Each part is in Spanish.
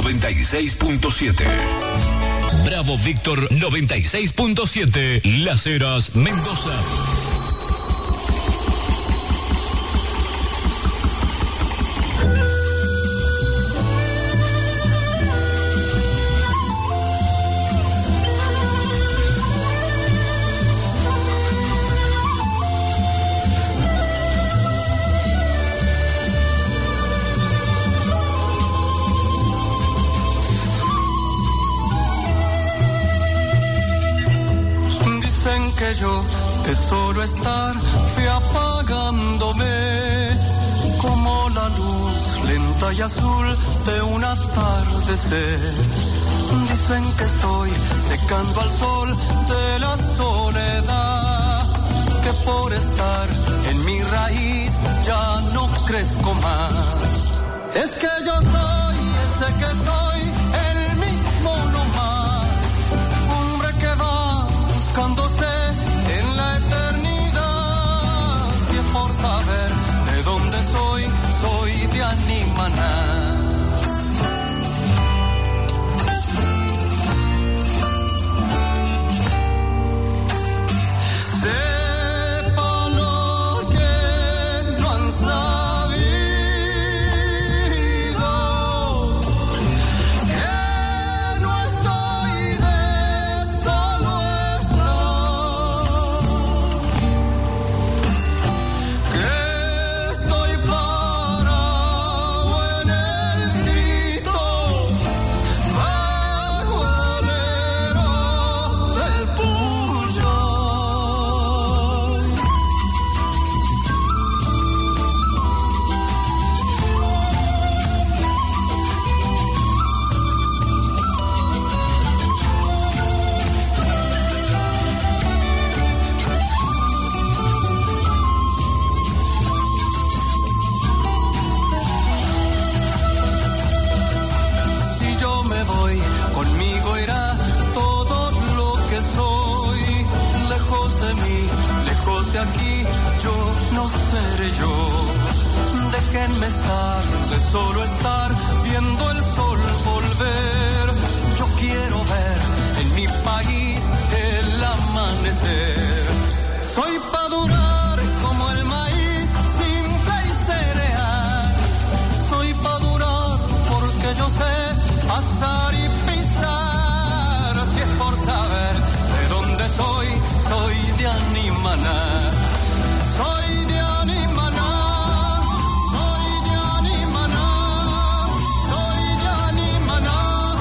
96.7. Bravo Víctor 96.7. Las Heras, Mendoza. Que yo de solo estar fui apagándome como la luz lenta y azul de un atardecer. Dicen que estoy secando al sol de la soledad, que por estar en mi raíz ya no crezco más. Es que yo soy ese que soy, el mismo no más, hombre que va buscándose en la eternidad. Si es por saber de dónde soy, soy de Animaná. Sepa lo que no han sabido, que no estoy de solo de aquí, yo no seré yo. Déjenme estar, de solo estar, viendo el sol volver. Yo quiero ver en mi país el amanecer. Soy pa' durar como el maíz, simple y cereal. Soy pa' durar porque yo sé pasar y pisar. Si es por saber de dónde soy, soy de Animaná. Soy de Animaná, soy de Animaná, soy de Animaná.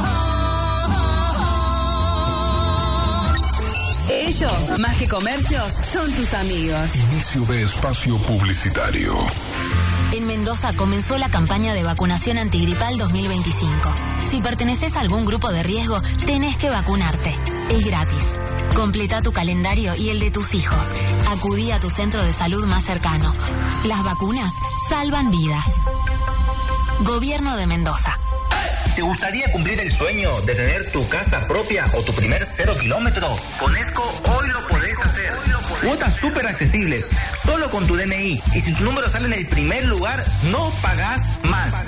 Ellos, más que comercios, son tus amigos. Inicio de espacio publicitario. En Mendoza comenzó la campaña de vacunación antigripal 2025. Si perteneces a algún grupo de riesgo, tenés que vacunarte. Es gratis. Completa tu calendario y el de tus hijos. Acudí a tu centro de salud más cercano. Las vacunas salvan vidas. Gobierno de Mendoza. ¿Te gustaría cumplir el sueño de tener tu casa propia o tu primer 0 kilómetro? Con ESCO hoy lo podés hacer. Cuotas súper accesibles, solo con tu DNI. Y si tu número sale en el primer lugar, no pagás más.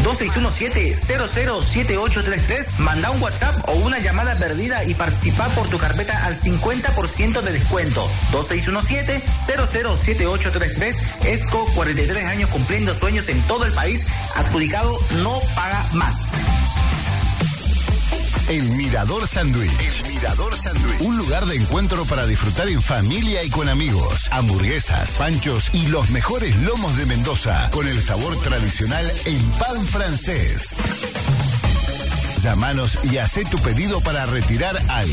2617-007833. Manda un WhatsApp o una llamada perdida y participa por tu carpeta al 50% de descuento. 2617-007833. ESCO, 43 años cumpliendo sueños en todo el país. Adjudicado, no paga más. El Mirador Sándwich. El Mirador Sándwich. Un lugar de encuentro para disfrutar en familia y con amigos. Hamburguesas, panchos y los mejores lomos de Mendoza. Con el sabor tradicional en pan francés. Llámanos y haz tu pedido para retirar al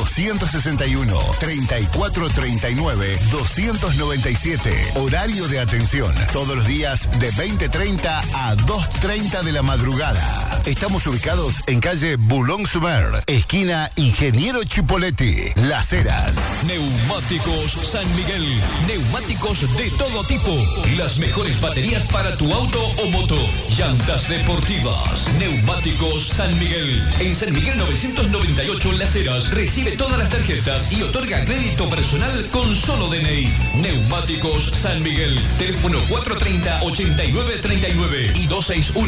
261-3439-297. Horario de atención. Todos los días de 20:30 a 2:30 de la madrugada. Estamos ubicados en calle Boulogne-sur-Mer, esquina Ingeniero Chipoletti, Las Heras. Neumáticos San Miguel. Neumáticos de todo tipo. Las mejores baterías para tu auto o moto. Llantas deportivas. Neumáticos San Miguel. Miguel. En San Miguel 998 Las Heras recibe todas las tarjetas y otorga crédito personal con solo DNI. Neumáticos San Miguel. Teléfono 430-8939 y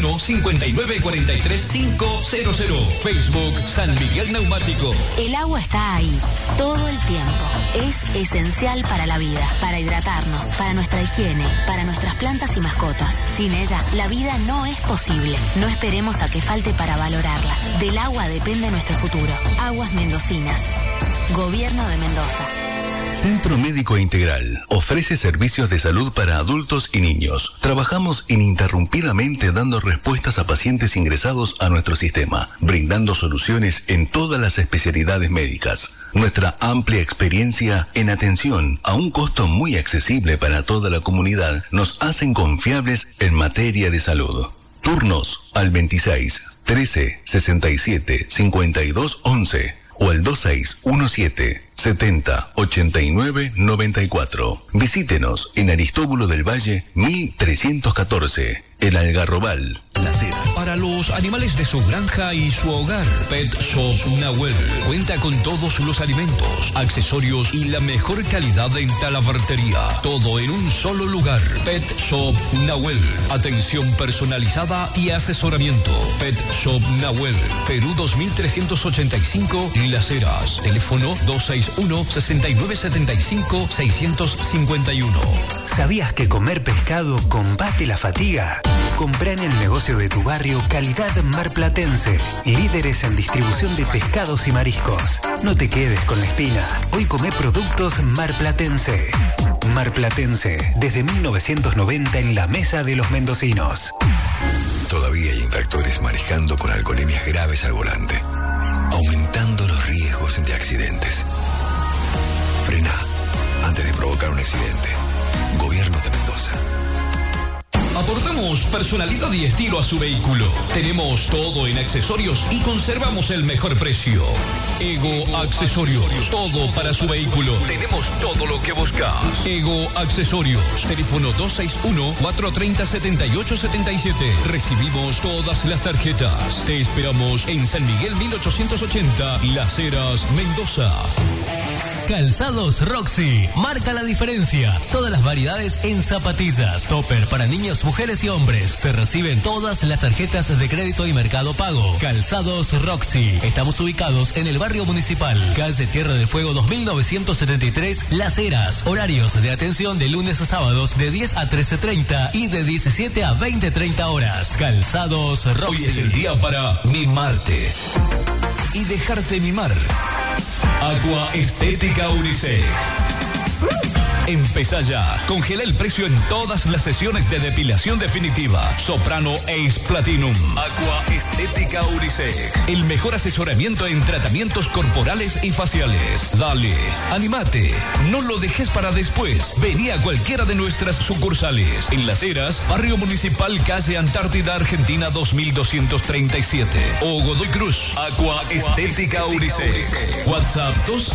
261-5943-500. Facebook San Miguel Neumático. El agua está ahí, todo el tiempo. Es esencial para la vida, para hidratarnos, para nuestra higiene, para nuestras plantas y mascotas. Sin ella, la vida no es posible. No esperemos a que falte para valorarla. Del agua depende nuestro futuro. Aguas Mendocinas. Gobierno de Mendoza. Centro Médico Integral ofrece servicios de salud para adultos y niños. Trabajamos ininterrumpidamente dando respuestas a pacientes ingresados a nuestro sistema, brindando soluciones en todas las especialidades médicas. Nuestra amplia experiencia en atención a un costo muy accesible para toda la comunidad nos hacen confiables en materia de salud. Turnos al 26 13 67 52 11 o al 2617 70 89 94. Visítenos en Aristóbulo del Valle 1314, El Algarrobal, Las Heras. Para los animales de su granja y su hogar, Pet Shop Nahuel cuenta con todos los alimentos, accesorios y la mejor calidad en talabartería. Todo en un solo lugar. Pet Shop Nahuel. Atención personalizada y asesoramiento. Pet Shop Nahuel. Perú 2385, Las Heras. Teléfono 261-6975-651. ¿Sabías que comer pescado combate la fatiga? Comprá en el negocio de tu barrio calidad marplatense. Líderes en distribución de pescados y mariscos. No te quedes con la espina. Hoy comé productos marplatense. Marplatense, desde 1990 en la mesa de los mendocinos. Todavía hay infractores manejando con alcoholemias graves al volante, aumentando los riesgos de accidentes. Frena antes de provocar un accidente. Gobierno de Mendoza. Aportamos personalidad y estilo a su vehículo. Tenemos todo en accesorios y conservamos el mejor precio. Ego Accesorios. Todo para su vehículo. Tenemos todo lo que busca. Ego Accesorios. Teléfono 261-430-7877. Recibimos todas las tarjetas. Te esperamos en San Miguel 1880, Las Heras, Mendoza. Calzados Roxy. Marca la diferencia. Todas las variedades en zapatillas. Topper para niños, mujeres y hombres. Se reciben todas las tarjetas de crédito y Mercado Pago. Calzados Roxy. Estamos ubicados en el barrio municipal. Calle Tierra del Fuego 2973, Las Heras. Horarios de atención de lunes a sábados de 10 a 13:30 y de 17 a 20:30 horas. Calzados Roxy. Hoy es el día para mimarte y dejarte mimar. Aqua Estética Unisex. Empezá ya. Congela el precio en todas las sesiones de depilación definitiva. Soprano Ace Platinum. Aqua Estética Unisex. El mejor asesoramiento en tratamientos corporales y faciales. Dale, animate. No lo dejes para después. Vení a cualquiera de nuestras sucursales. En Las Heras, Barrio Municipal, calle Antártida, Argentina 2237. O Godoy Cruz. Aqua Estética Unisex. WhatsApp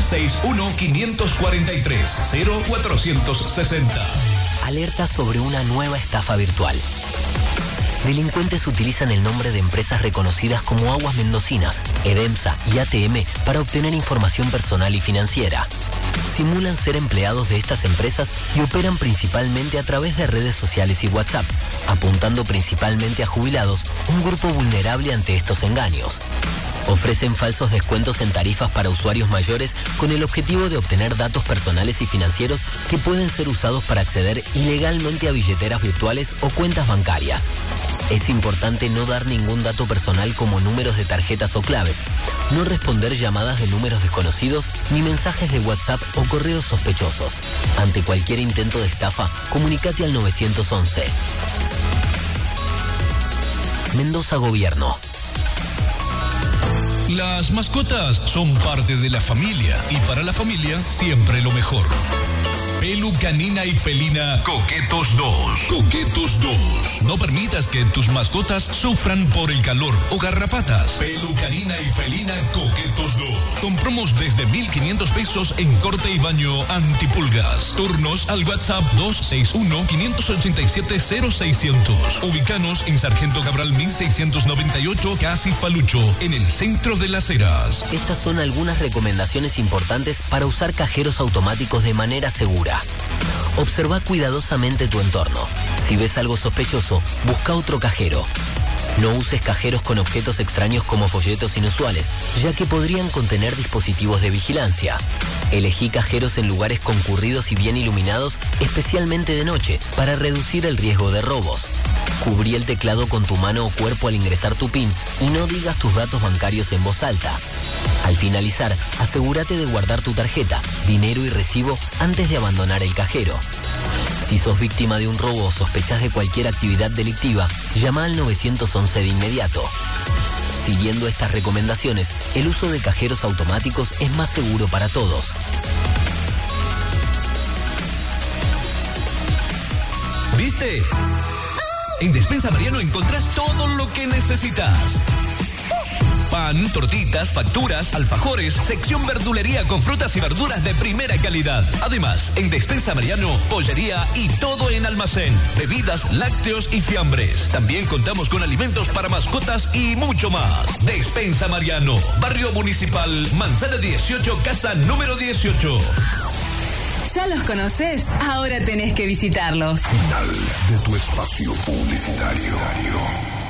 261-543-0460. Alerta sobre una nueva estafa virtual. Delincuentes utilizan el nombre de empresas reconocidas como Aguas Mendocinas, Edemsa y ATM para obtener información personal y financiera. Simulan ser empleados de estas empresas y operan principalmente a través de redes sociales y WhatsApp, apuntando principalmente a jubilados, un grupo vulnerable ante estos engaños. Ofrecen falsos descuentos en tarifas para usuarios mayores con el objetivo de obtener datos personales y financieros que pueden ser usados para acceder ilegalmente a billeteras virtuales o cuentas bancarias. Es importante no dar ningún dato personal como números de tarjetas o claves, no responder llamadas de números desconocidos ni mensajes de WhatsApp o correos sospechosos. Ante cualquier intento de estafa, comunícate al 911. Mendoza Gobierno. Las mascotas son parte de la familia y para la familia siempre lo mejor. Pelu canina y felina Coquetos 2. Coquetos 2. No permitas que tus mascotas sufran por el calor o garrapatas. Pelu canina y felina Coquetos 2. Con promos desde 1.500 pesos en corte y baño antipulgas. Turnos al WhatsApp 261-587-0600. Ubicanos en Sargento Cabral 1698, Casi Falucho, en el centro de Las Heras. Estas son algunas recomendaciones importantes para usar cajeros automáticos de manera segura. Observa cuidadosamente tu entorno. Si ves algo sospechoso, busca otro cajero. No uses cajeros con objetos extraños como folletos inusuales, ya que podrían contener dispositivos de vigilancia. Elegí cajeros en lugares concurridos y bien iluminados, especialmente de noche, para reducir el riesgo de robos. Cubrí el teclado con tu mano o cuerpo al ingresar tu PIN y no digas tus datos bancarios en voz alta. Al finalizar, asegúrate de guardar tu tarjeta, dinero y recibo antes de abandonar el cajero. Si sos víctima de un robo o sospechas de cualquier actividad delictiva, llama al 911 de inmediato. Siguiendo estas recomendaciones, el uso de cajeros automáticos es más seguro para todos. ¿Viste? En Despensa Mariano encontrás todo lo que necesitas. Pan, tortitas, facturas, alfajores, sección verdulería con frutas y verduras de primera calidad. Además, en Despensa Mariano, pollería y todo en almacén. Bebidas, lácteos y fiambres. También contamos con alimentos para mascotas y mucho más. Despensa Mariano, Barrio Municipal, Manzana 18, casa número 18. ¿Ya los conoces? Ahora tenés que visitarlos. Final de tu espacio publicitario.